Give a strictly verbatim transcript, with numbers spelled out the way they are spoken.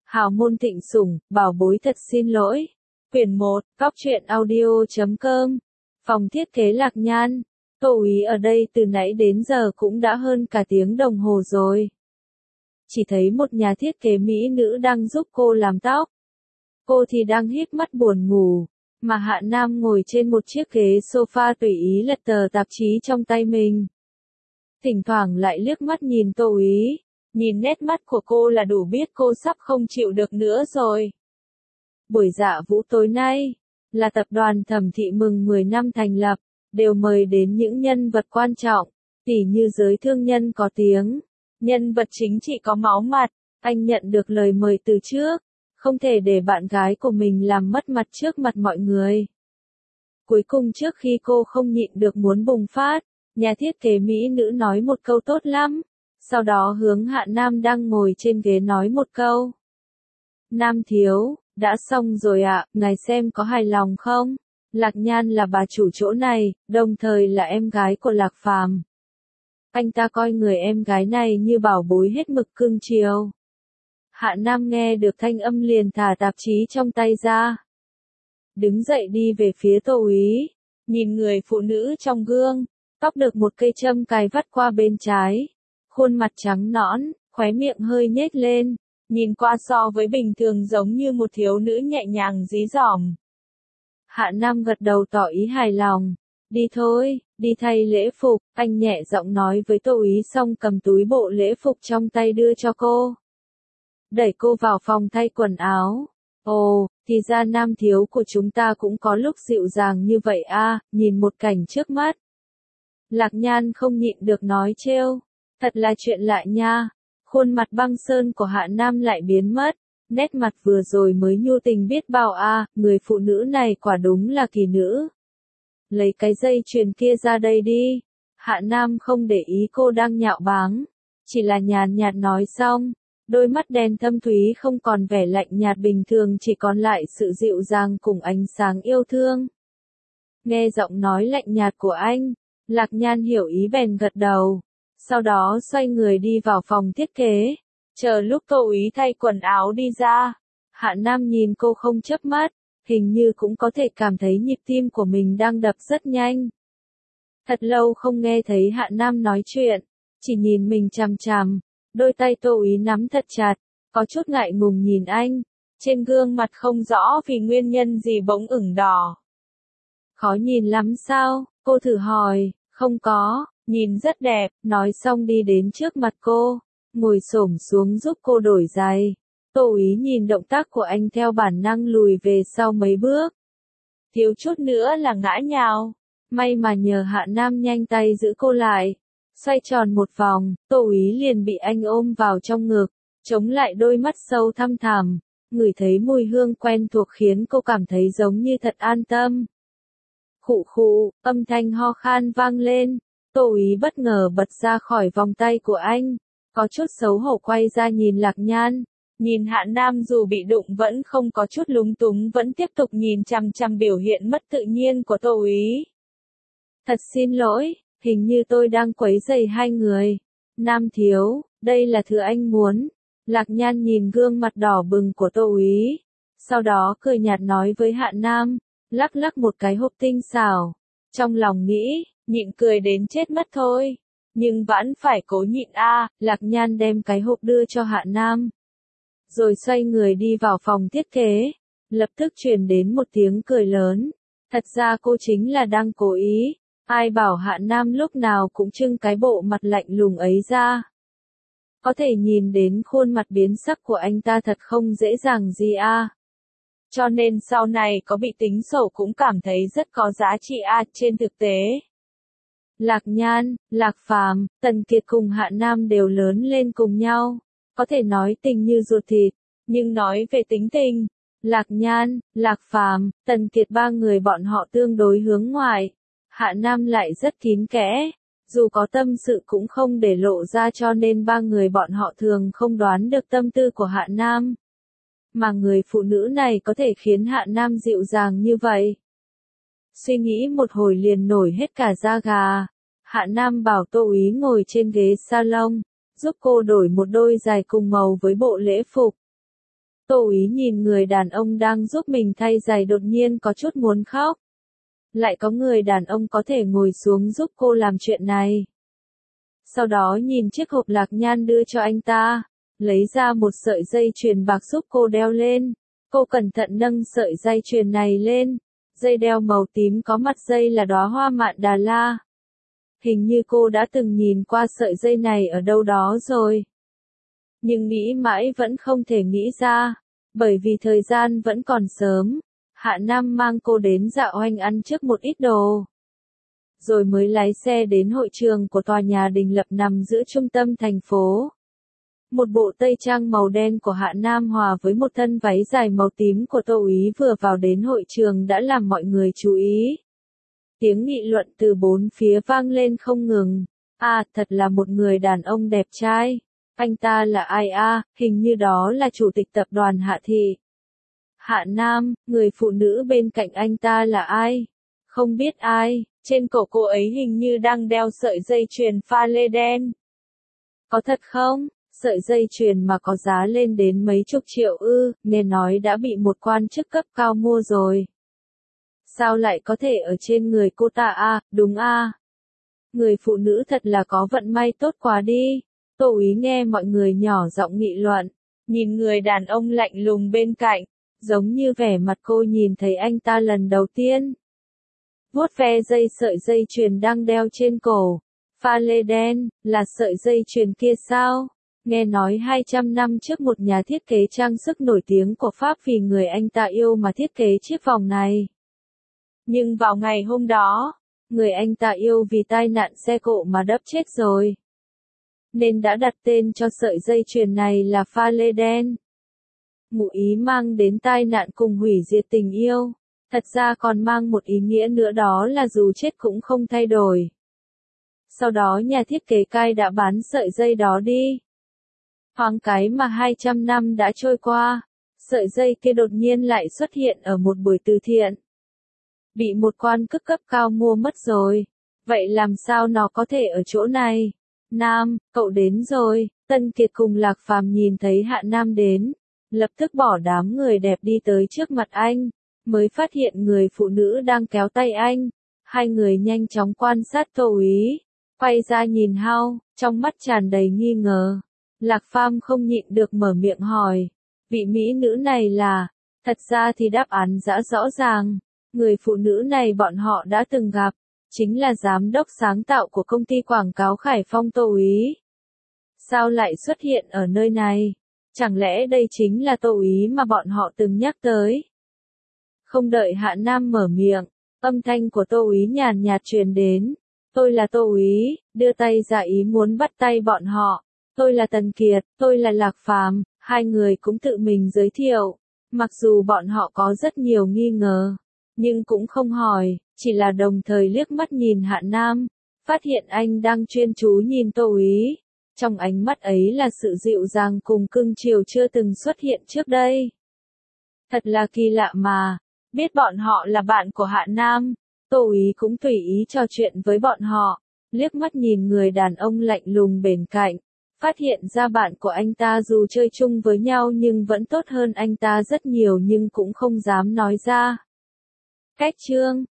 Hào môn thịnh sủng, bảo bối thật xin lỗi. Quyển một, Góc truyện audio chấm com. Phòng thiết kế Lạc Nhan. Tô Úy ở đây từ nãy đến giờ cũng đã hơn cả tiếng đồng hồ rồi. Chỉ thấy một nhà thiết kế mỹ nữ đang giúp cô làm tóc. Cô thì đang híp mắt buồn ngủ, mà Hạ Nam ngồi trên một chiếc ghế sofa tùy ý lật tờ tạp chí trong tay mình. Thỉnh thoảng lại liếc mắt nhìn Tô Úy, nhìn nét mắt của cô là đủ biết cô sắp không chịu được nữa rồi. Buổi dạ vũ tối nay, là tập đoàn Thẩm Thị mừng mười năm thành lập, đều mời đến những nhân vật quan trọng, tỉ như giới thương nhân có tiếng, nhân vật chính trị có máu mặt. Anh nhận được lời mời từ trước, không thể để bạn gái của mình làm mất mặt trước mặt mọi người. Cuối cùng trước khi cô không nhịn được muốn bùng phát, nhà thiết kế mỹ nữ nói một câu tốt lắm, sau đó hướng Hạ Nam đang ngồi trên ghế nói một câu. Nam thiếu, đã xong rồi ạ, ngài xem có hài lòng không? Lạc Nhan là bà chủ chỗ này, đồng thời là em gái của Lạc Phàm. Anh ta coi người em gái này như bảo bối hết mực cưng chiều. Hạ Nam nghe được thanh âm liền thả tạp chí trong tay ra. Đứng dậy đi về phía Tô Úy, nhìn người phụ nữ trong gương, tóc được một cây châm cài vắt qua bên trái, khuôn mặt trắng nõn, khóe miệng hơi nhếch lên, nhìn qua so với bình thường giống như một thiếu nữ nhẹ nhàng dí dỏm. Hạ Nam gật đầu tỏ ý hài lòng. Đi thôi, đi thay lễ phục, anh nhẹ giọng nói với Tô Úy xong cầm túi bộ lễ phục trong tay đưa cho cô. Đẩy cô vào phòng thay quần áo. Ồ, thì ra nam thiếu của chúng ta cũng có lúc dịu dàng như vậy à, nhìn một cảnh trước mắt. Lạc Nhan không nhịn được nói trêu, thật là chuyện lạ nha. Khuôn mặt băng sơn của Hạ Nam lại biến mất, nét mặt vừa rồi mới nhu tình biết bao à, người phụ nữ này quả đúng là kỳ nữ. Lấy cái dây chuyền kia ra đây đi. Hạ Nam không để ý cô đang nhạo báng, chỉ là nhàn nhạt nói xong, đôi mắt đen thâm thúy không còn vẻ lạnh nhạt bình thường, chỉ còn lại sự dịu dàng cùng ánh sáng yêu thương. Nghe giọng nói lạnh nhạt của anh, Lạc Nhan hiểu ý bèn gật đầu, sau đó xoay người đi vào phòng thiết kế. Chờ lúc Tô Úy thay quần áo đi ra, Hạ Nam nhìn cô không chớp mắt, hình như cũng có thể cảm thấy nhịp tim của mình đang đập rất nhanh. Thật lâu không nghe thấy Hạ Nam nói chuyện, chỉ nhìn mình chằm chằm, đôi tay Tô Úy nắm thật chặt, có chút ngại ngùng nhìn anh, trên gương mặt không rõ vì nguyên nhân gì bỗng ửng đỏ. Khó nhìn lắm sao? Cô thử hỏi. Không có, nhìn rất đẹp, nói xong đi đến trước mặt cô, ngồi xổm xuống giúp cô đổi giày. Tô Úy nhìn động tác của anh theo bản năng lùi về sau mấy bước. Thiếu chút nữa là ngã nhào. May mà nhờ Hạ Nam nhanh tay giữ cô lại. Xoay tròn một vòng, Tô Úy liền bị anh ôm vào trong ngực, chống lại đôi mắt sâu thăm thẳm, ngửi thấy mùi hương quen thuộc khiến cô cảm thấy giống như thật an tâm. Khụ khụ, âm thanh ho khan vang lên, Tô Úy bất ngờ bật ra khỏi vòng tay của anh, có chút xấu hổ quay ra nhìn Lạc Nhan. Nhìn Hạ Nam dù bị đụng vẫn không có chút lúng túng, vẫn tiếp tục nhìn chằm chằm biểu hiện mất tự nhiên của Tô Úy. Thật xin lỗi, hình như tôi đang quấy rầy hai người. Nam thiếu, đây là thứ anh muốn. Lạc Nhan nhìn gương mặt đỏ bừng của Tô Úy, sau đó cười nhạt nói với Hạ Nam, lắc lắc một cái hộp tinh xảo. Trong lòng nghĩ, nhịn cười đến chết mất thôi. Nhưng vẫn phải cố nhịn a. À. Lạc Nhan đem cái hộp đưa cho Hạ Nam, rồi xoay người đi vào phòng thiết kế. Lập tức truyền đến một tiếng cười lớn. Thật ra cô chính là đang cố ý. Ai bảo Hạ Nam lúc nào cũng trưng cái bộ mặt lạnh lùng ấy ra. Có thể nhìn đến khuôn mặt biến sắc của anh ta thật không dễ dàng gì a. À. Cho nên sau này có bị tính sổ cũng cảm thấy rất có giá trị a. À. Trên thực tế, Lạc Nhan, Lạc Phàm, Tần Kiệt cùng Hạ Nam đều lớn lên cùng nhau. Có thể nói tình như ruột thịt, nhưng nói về tính tình, Lạc Nhan, Lạc Phàm, Tần Kiệt ba người bọn họ tương đối hướng ngoại. Hạ Nam lại rất kín kẽ, dù có tâm sự cũng không để lộ ra, cho nên ba người bọn họ thường không đoán được tâm tư của Hạ Nam. Mà người phụ nữ này có thể khiến Hạ Nam dịu dàng như vậy. Suy nghĩ một hồi liền nổi hết cả da gà. Hạ Nam bảo Tô Úy ngồi trên ghế salon, giúp cô đổi một đôi giày cùng màu với bộ lễ phục. Tô úy nhìn người đàn ông đang giúp mình thay giày đột nhiên có chút muốn khóc. Lại có người đàn ông có thể ngồi xuống giúp cô làm chuyện này. Sau đó nhìn chiếc hộp lạc nhan đưa cho anh ta, lấy ra một sợi dây chuyền bạc giúp cô đeo lên. Cô cẩn thận nâng sợi dây chuyền này lên. Dây đeo màu tím có mặt dây là đóa hoa mạn Đà La. Hình như cô đã từng nhìn qua sợi dây này ở đâu đó rồi. Nhưng nghĩ mãi vẫn không thể nghĩ ra, bởi vì thời gian vẫn còn sớm. Hạ Nam mang cô đến dạo hoành ăn trước một ít đồ. Rồi mới lái xe đến hội trường của tòa nhà đình lập nằm giữa trung tâm thành phố. Một bộ tây trang màu đen của Hạ Nam hòa với một thân váy dài màu tím của Tô úy vừa vào đến hội trường đã làm mọi người chú ý. Tiếng nghị luận từ bốn phía vang lên không ngừng. À, thật là một người đàn ông đẹp trai. Anh ta là ai à, hình như đó là chủ tịch tập đoàn Hạ Thị. Hạ Nam, người phụ nữ bên cạnh anh ta là ai? Không biết ai, trên cổ cô ấy hình như đang đeo sợi dây chuyền pha lê đen. Có thật không? Sợi dây chuyền mà có giá lên đến mấy chục triệu ư, nghe nói đã bị một quan chức cấp cao mua rồi. Sao lại có thể ở trên người cô ta à, đúng à? Người phụ nữ thật là có vận may tốt quá đi. Tô úy nghe mọi người nhỏ giọng nghị luận, nhìn người đàn ông lạnh lùng bên cạnh, giống như vẻ mặt cô nhìn thấy anh ta lần đầu tiên. Vuốt ve dây sợi dây chuyền đang đeo trên cổ. Pha lê đen, là sợi dây chuyền kia sao? Nghe nói hai trăm năm trước một nhà thiết kế trang sức nổi tiếng của Pháp vì người anh ta yêu mà thiết kế chiếc vòng này. Nhưng vào ngày hôm đó, người anh ta yêu vì tai nạn xe cộ mà đấp chết rồi. Nên đã đặt tên cho sợi dây chuyền này là pha lê đen. Ngụ ý mang đến tai nạn cùng hủy diệt tình yêu. Thật ra còn mang một ý nghĩa nữa, đó là dù chết cũng không thay đổi. Sau đó nhà thiết kế cai đã bán sợi dây đó đi. Thoáng cái mà hai trăm năm đã trôi qua, sợi dây kia đột nhiên lại xuất hiện ở một buổi từ thiện. Bị một quan chức cấp cao mua mất rồi. Vậy làm sao nó có thể ở chỗ này? Nam, cậu đến rồi. Tân Kiệt cùng Lạc Phàm nhìn thấy Hạ Nam đến, lập tức bỏ đám người đẹp đi tới trước mặt anh, mới phát hiện người phụ nữ đang kéo tay anh. Hai người nhanh chóng quan sát Tô úy, quay ra nhìn Hao, trong mắt tràn đầy nghi ngờ. Lạc Phàm không nhịn được mở miệng hỏi, vị mỹ nữ này là? Thật ra thì đáp án đã rõ ràng, người phụ nữ này bọn họ đã từng gặp, chính là giám đốc sáng tạo của công ty quảng cáo Khải Phong Tô úy. Sao lại xuất hiện ở nơi này? Chẳng lẽ đây chính là Tô úy mà bọn họ từng nhắc tới? Không đợi Hạ Nam mở miệng, âm thanh của Tô úy nhàn nhạt truyền đến. Tôi là Tô úy, đưa tay ra ý muốn bắt tay bọn họ. Tôi là Tần Kiệt, tôi là Lạc Phàm, hai người cũng tự mình giới thiệu. Mặc dù bọn họ có rất nhiều nghi ngờ, nhưng cũng không hỏi, chỉ là đồng thời liếc mắt nhìn Hạ Nam, phát hiện anh đang chuyên chú nhìn Tô úy. Trong ánh mắt ấy là sự dịu dàng cùng cưng chiều chưa từng xuất hiện trước đây. Thật là kỳ lạ mà, biết bọn họ là bạn của Hạ Nam, Tô úy cũng tùy ý trò chuyện với bọn họ, liếc mắt nhìn người đàn ông lạnh lùng bên cạnh, phát hiện ra bạn của anh ta dù chơi chung với nhau nhưng vẫn tốt hơn anh ta rất nhiều nhưng cũng không dám nói ra. Cách chương